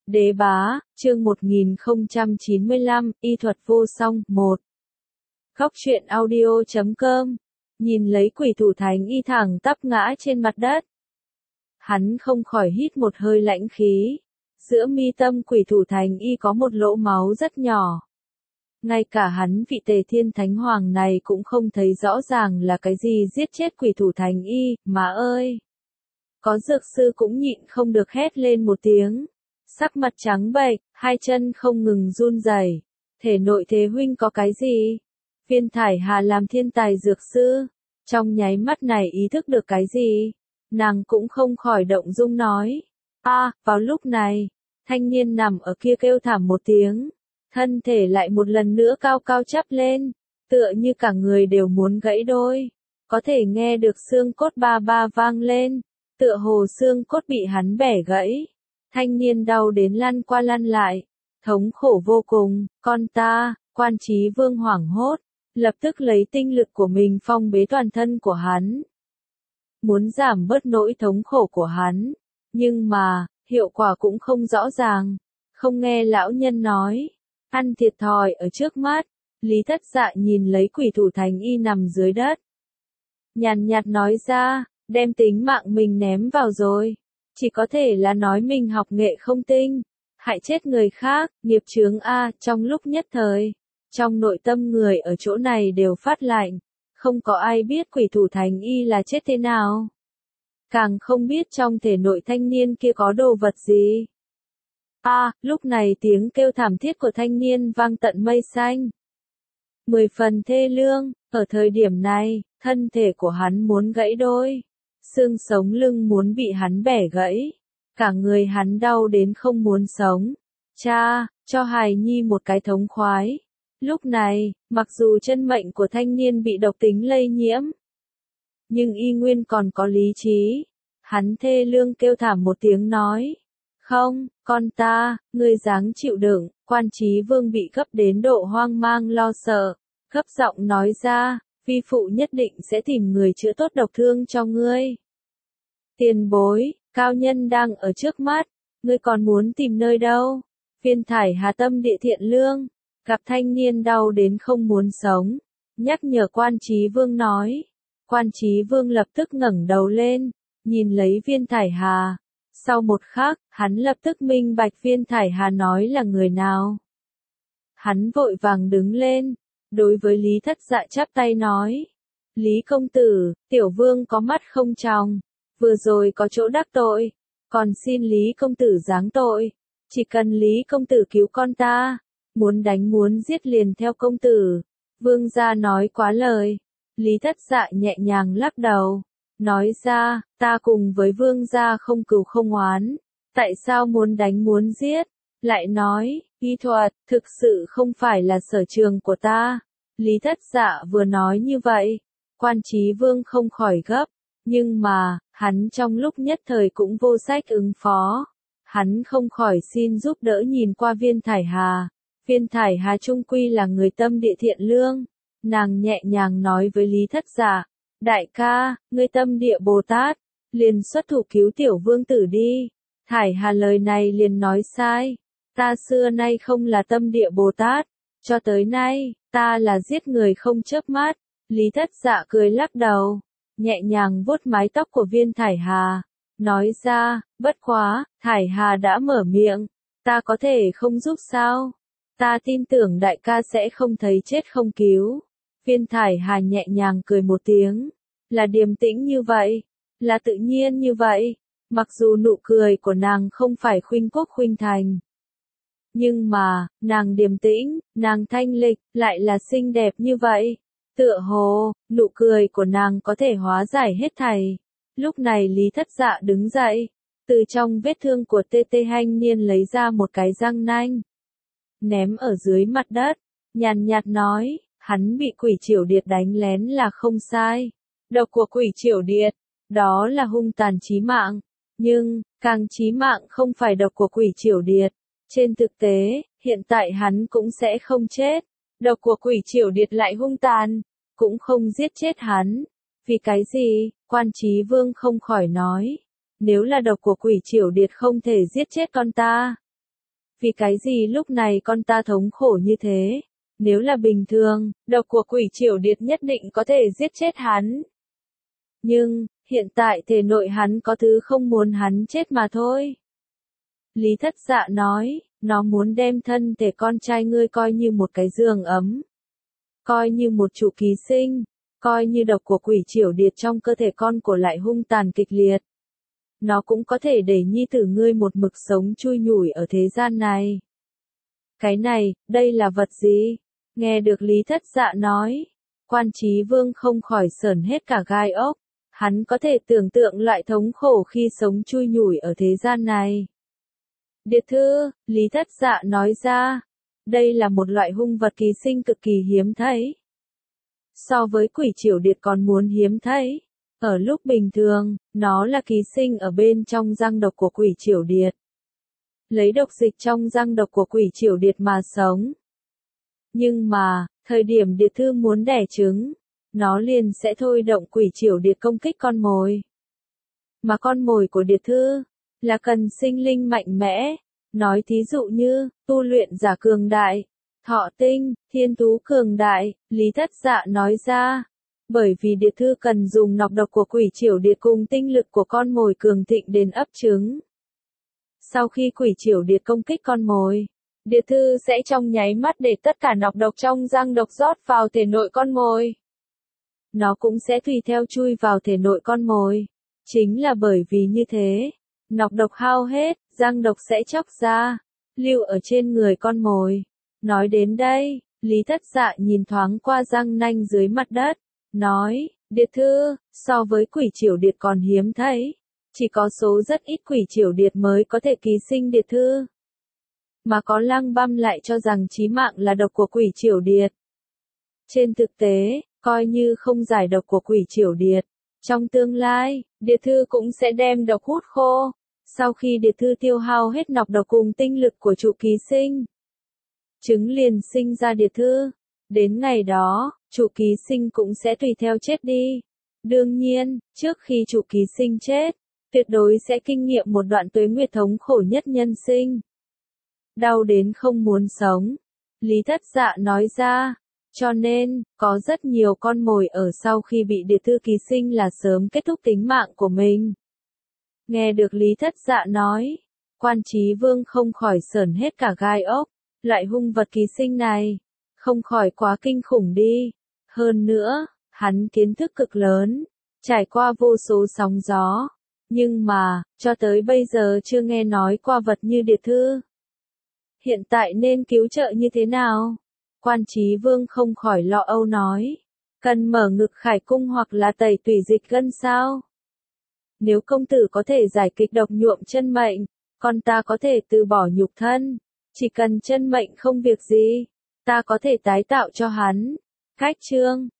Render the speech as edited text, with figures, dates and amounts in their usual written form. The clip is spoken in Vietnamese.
Đế bá, chương 1095, y thuật vô song, 1. Góc truyện audio.com. Nhìn lấy quỷ thủ thánh y thẳng tắp ngã trên mặt đất. Hắn không khỏi hít một hơi lãnh khí. Giữa mi tâm quỷ thủ thánh y có một lỗ máu rất nhỏ. Ngay cả hắn vị Tề Thiên Thánh Hoàng này cũng không thấy rõ ràng là cái gì giết chết quỷ thủ thánh y, mà ơi! Có dược sư cũng nhịn không được hét lên một tiếng. Sắc mặt trắng bệch, hai chân không ngừng run rẩy. Thể nội thế huynh có cái gì? Viên Thải Hà làm thiên tài dược sư, trong nháy mắt này ý thức được cái gì? Nàng cũng không khỏi động dung nói. Vào lúc này, thanh niên nằm ở kia kêu thảm một tiếng. Thân thể lại một lần nữa cao cao chắp lên, tựa như cả người đều muốn gãy đôi. Có thể nghe được xương cốt ba ba vang lên, tựa hồ xương cốt bị hắn bẻ gãy. Thanh niên đau đến lăn qua lăn lại, thống khổ vô cùng. Con ta, Quan Chí Vương hoảng hốt, lập tức lấy tinh lực của mình phong bế toàn thân của hắn. Muốn giảm bớt nỗi thống khổ của hắn, nhưng mà, hiệu quả cũng không rõ ràng. Không nghe lão nhân nói, ăn thiệt thòi ở trước mắt. Lý Thất Dạ nhìn lấy quỷ thủ thánh y nằm dưới đất, nhàn nhạt nói ra, đem tính mạng mình ném vào rồi. Chỉ có thể là nói mình học nghệ không tinh, hại chết người khác, nghiệp chướng a. Trong lúc nhất thời, trong nội tâm người ở chỗ này đều phát lạnh, không có ai biết quỷ thủ thánh y là chết thế nào. Càng không biết trong thể nội thanh niên kia có đồ vật gì. Lúc này tiếng kêu thảm thiết của thanh niên vang tận mây xanh. 10 phần thê lương, ở thời điểm này, thân thể của hắn muốn gãy đôi. Xương sống lưng muốn bị hắn bẻ gãy. Cả người hắn đau đến không muốn sống. Cha, cho hài nhi một cái thống khoái. Lúc này, mặc dù chân mệnh của thanh niên bị độc tính lây nhiễm, nhưng y nguyên còn có lý trí. Hắn thê lương kêu thảm một tiếng nói. Không, con ta, ngươi dáng chịu đựng. Quan Chí Vương bị gấp đến độ hoang mang lo sợ. Gấp giọng nói ra, vi phụ nhất định sẽ tìm người chữa tốt độc thương cho ngươi. Tiền bối, cao nhân đang ở trước mắt, ngươi còn muốn tìm nơi đâu? Viên Thải Hà tâm địa thiện lương, gặp thanh niên đau đến không muốn sống, nhắc nhở Quan Chí Vương nói. Quan Chí Vương lập tức ngẩng đầu lên, nhìn lấy Viên Thải Hà. Sau một khắc, hắn lập tức minh bạch Viên Thải Hà nói là người nào. Hắn vội vàng đứng lên, đối với Lý Thất Dạ chắp tay nói. Lý công tử, tiểu vương có mắt không tròng, vừa rồi có chỗ đắc tội, còn xin Lý công tử giáng tội. Chỉ cần Lý công tử cứu con ta, muốn đánh muốn giết liền theo công tử. Vương gia nói quá lời. Lý Thất Dạ nhẹ nhàng lắc đầu, nói ra, ta cùng với vương gia không cừu không oán, tại sao muốn đánh muốn giết? Lại nói, y thuật, thực sự không phải là sở trường của ta. Lý Thất Dạ vừa nói như vậy, Quan Chí Vương không khỏi gấp, nhưng mà, hắn trong lúc nhất thời cũng vô sách ứng phó. Hắn không khỏi xin giúp đỡ nhìn qua Viên Thải Hà. Viên Thải Hà trung quy là người tâm địa thiện lương. Nàng nhẹ nhàng nói với Lý Thất Dạ, đại ca, ngươi tâm địa Bồ Tát, liền xuất thủ cứu tiểu vương tử đi. Thải Hà lời này liền nói sai, ta xưa nay không là tâm địa Bồ Tát, cho tới nay, ta là giết người không chớp mắt. Lý Thất Dạ cười lắc đầu, nhẹ nhàng vuốt mái tóc của Viên Thải Hà, nói ra, bất quá, Thải Hà đã mở miệng, ta có thể không giúp sao? Ta tin tưởng đại ca sẽ không thấy chết không cứu. Viên Thải Hà nhẹ nhàng cười một tiếng, là điềm tĩnh như vậy, là tự nhiên như vậy. Mặc dù nụ cười của nàng không phải khuynh quốc khuynh thành, nhưng mà, nàng điềm tĩnh, nàng thanh lịch, lại là xinh đẹp như vậy. Tựa hồ, nụ cười của nàng có thể hóa giải hết thảy. Lúc này Lý Thất Dạ đứng dậy, từ trong vết thương của Tê Hanh Niên lấy ra một cái răng nanh, ném ở dưới mặt đất, nhàn nhạt nói, hắn bị quỷ triều điệt đánh lén là không sai. Độc của quỷ triều điệt, đó là hung tàn chí mạng, nhưng, càng chí mạng không phải độc của quỷ triều điệt. Trên thực tế, hiện tại hắn cũng sẽ không chết. Độc của quỷ triều điệt lại hung tàn, cũng không giết chết hắn. Vì cái gì? Quan Chí Vương không khỏi nói. Nếu là độc của quỷ triều điệt không thể giết chết con ta, vì cái gì lúc này con ta thống khổ như thế? Nếu là bình thường, độc của quỷ triều điệt nhất định có thể giết chết hắn. Nhưng, hiện tại thể nội hắn có thứ không muốn hắn chết mà thôi. Lý Thất Dạ nói, nó muốn đem thân thể con trai ngươi coi như một cái giường ấm. Coi như một trụ ký sinh, coi như độc của quỷ triều điệt trong cơ thể con của lại hung tàn kịch liệt. Nó cũng có thể để nhi tử ngươi một mực sống chui nhủi ở thế gian này. Cái này, đây là vật gì? Nghe được Lý Thất Dạ nói, Quan Chí Vương không khỏi sởn hết cả gai ốc. Hắn có thể tưởng tượng loại thống khổ khi sống chui nhủi ở thế gian này. Điệt thư, Lý Thất Dạ nói ra, đây là một loại hung vật ký sinh cực kỳ hiếm thấy. So với quỷ triều điệt còn muốn hiếm thấy. Ở lúc bình thường, nó là ký sinh ở bên trong răng độc của quỷ triều điệt. Lấy độc dịch trong răng độc của quỷ triều điệt mà sống. Nhưng mà, thời điểm điệt thư muốn đẻ trứng, nó liền sẽ thôi động quỷ triều điệt công kích con mồi. Mà con mồi của điệt thư, là cần sinh linh mạnh mẽ. Nói thí dụ như, tu luyện giả cường đại, thọ tinh, thiên tú cường đại, Lý Thất Dạ nói ra. Bởi vì điệt thư cần dùng nọc độc của quỷ triều điệt cùng tinh lực của con mồi cường thịnh đến ấp trứng. Sau khi quỷ triều điệt công kích con mồi, điệt thư sẽ trong nháy mắt để tất cả nọc độc trong răng độc rót vào thể nội con mồi. Nó cũng sẽ tùy theo chui vào thể nội con mồi. Chính là bởi vì như thế, nọc độc hao hết, răng độc sẽ chóc ra, lưu ở trên người con mồi. Nói đến đây, Lý Thất Dạ nhìn thoáng qua răng nanh dưới mặt đất, nói, điệt thư, so với quỷ triều điệt còn hiếm thấy. Chỉ có số rất ít quỷ triều điệt mới có thể ký sinh điệt thư. Mà có Lăng Băm lại cho rằng chí mạng là độc của quỷ triều điệt. Trên thực tế, coi như không giải độc của quỷ triều điệt, trong tương lai, điệt thư cũng sẽ đem độc hút khô. Sau khi điệt thư tiêu hao hết nọc độc cùng tinh lực của trụ ký sinh, trứng liền sinh ra điệt thư. Đến ngày đó, trụ ký sinh cũng sẽ tùy theo chết đi. Đương nhiên, trước khi trụ ký sinh chết, tuyệt đối sẽ kinh nghiệm một đoạn tuế nguyệt thống khổ nhất nhân sinh. Đau đến không muốn sống. Lý Thất Dạ nói ra. Cho nên, có rất nhiều con mồi ở sau khi bị điệt thư ký sinh là sớm kết thúc tính mạng của mình. Nghe được Lý Thất Dạ nói, Quan Chí Vương không khỏi sởn hết cả gai ốc. Loại hung vật ký sinh này, không khỏi quá kinh khủng đi. Hơn nữa, hắn kiến thức cực lớn, trải qua vô số sóng gió. Nhưng mà, cho tới bây giờ chưa nghe nói qua vật như điệt thư. Hiện tại nên cứu trợ như thế nào? Quan Chí Vương không khỏi lo âu nói. Cần mở ngực khải cung hoặc là tẩy tủy dịch gân sao? Nếu công tử có thể giải kịch độc nhuộm chân mệnh, con ta có thể từ bỏ nhục thân. Chỉ cần chân mệnh không việc gì, ta có thể tái tạo cho hắn. Khách chương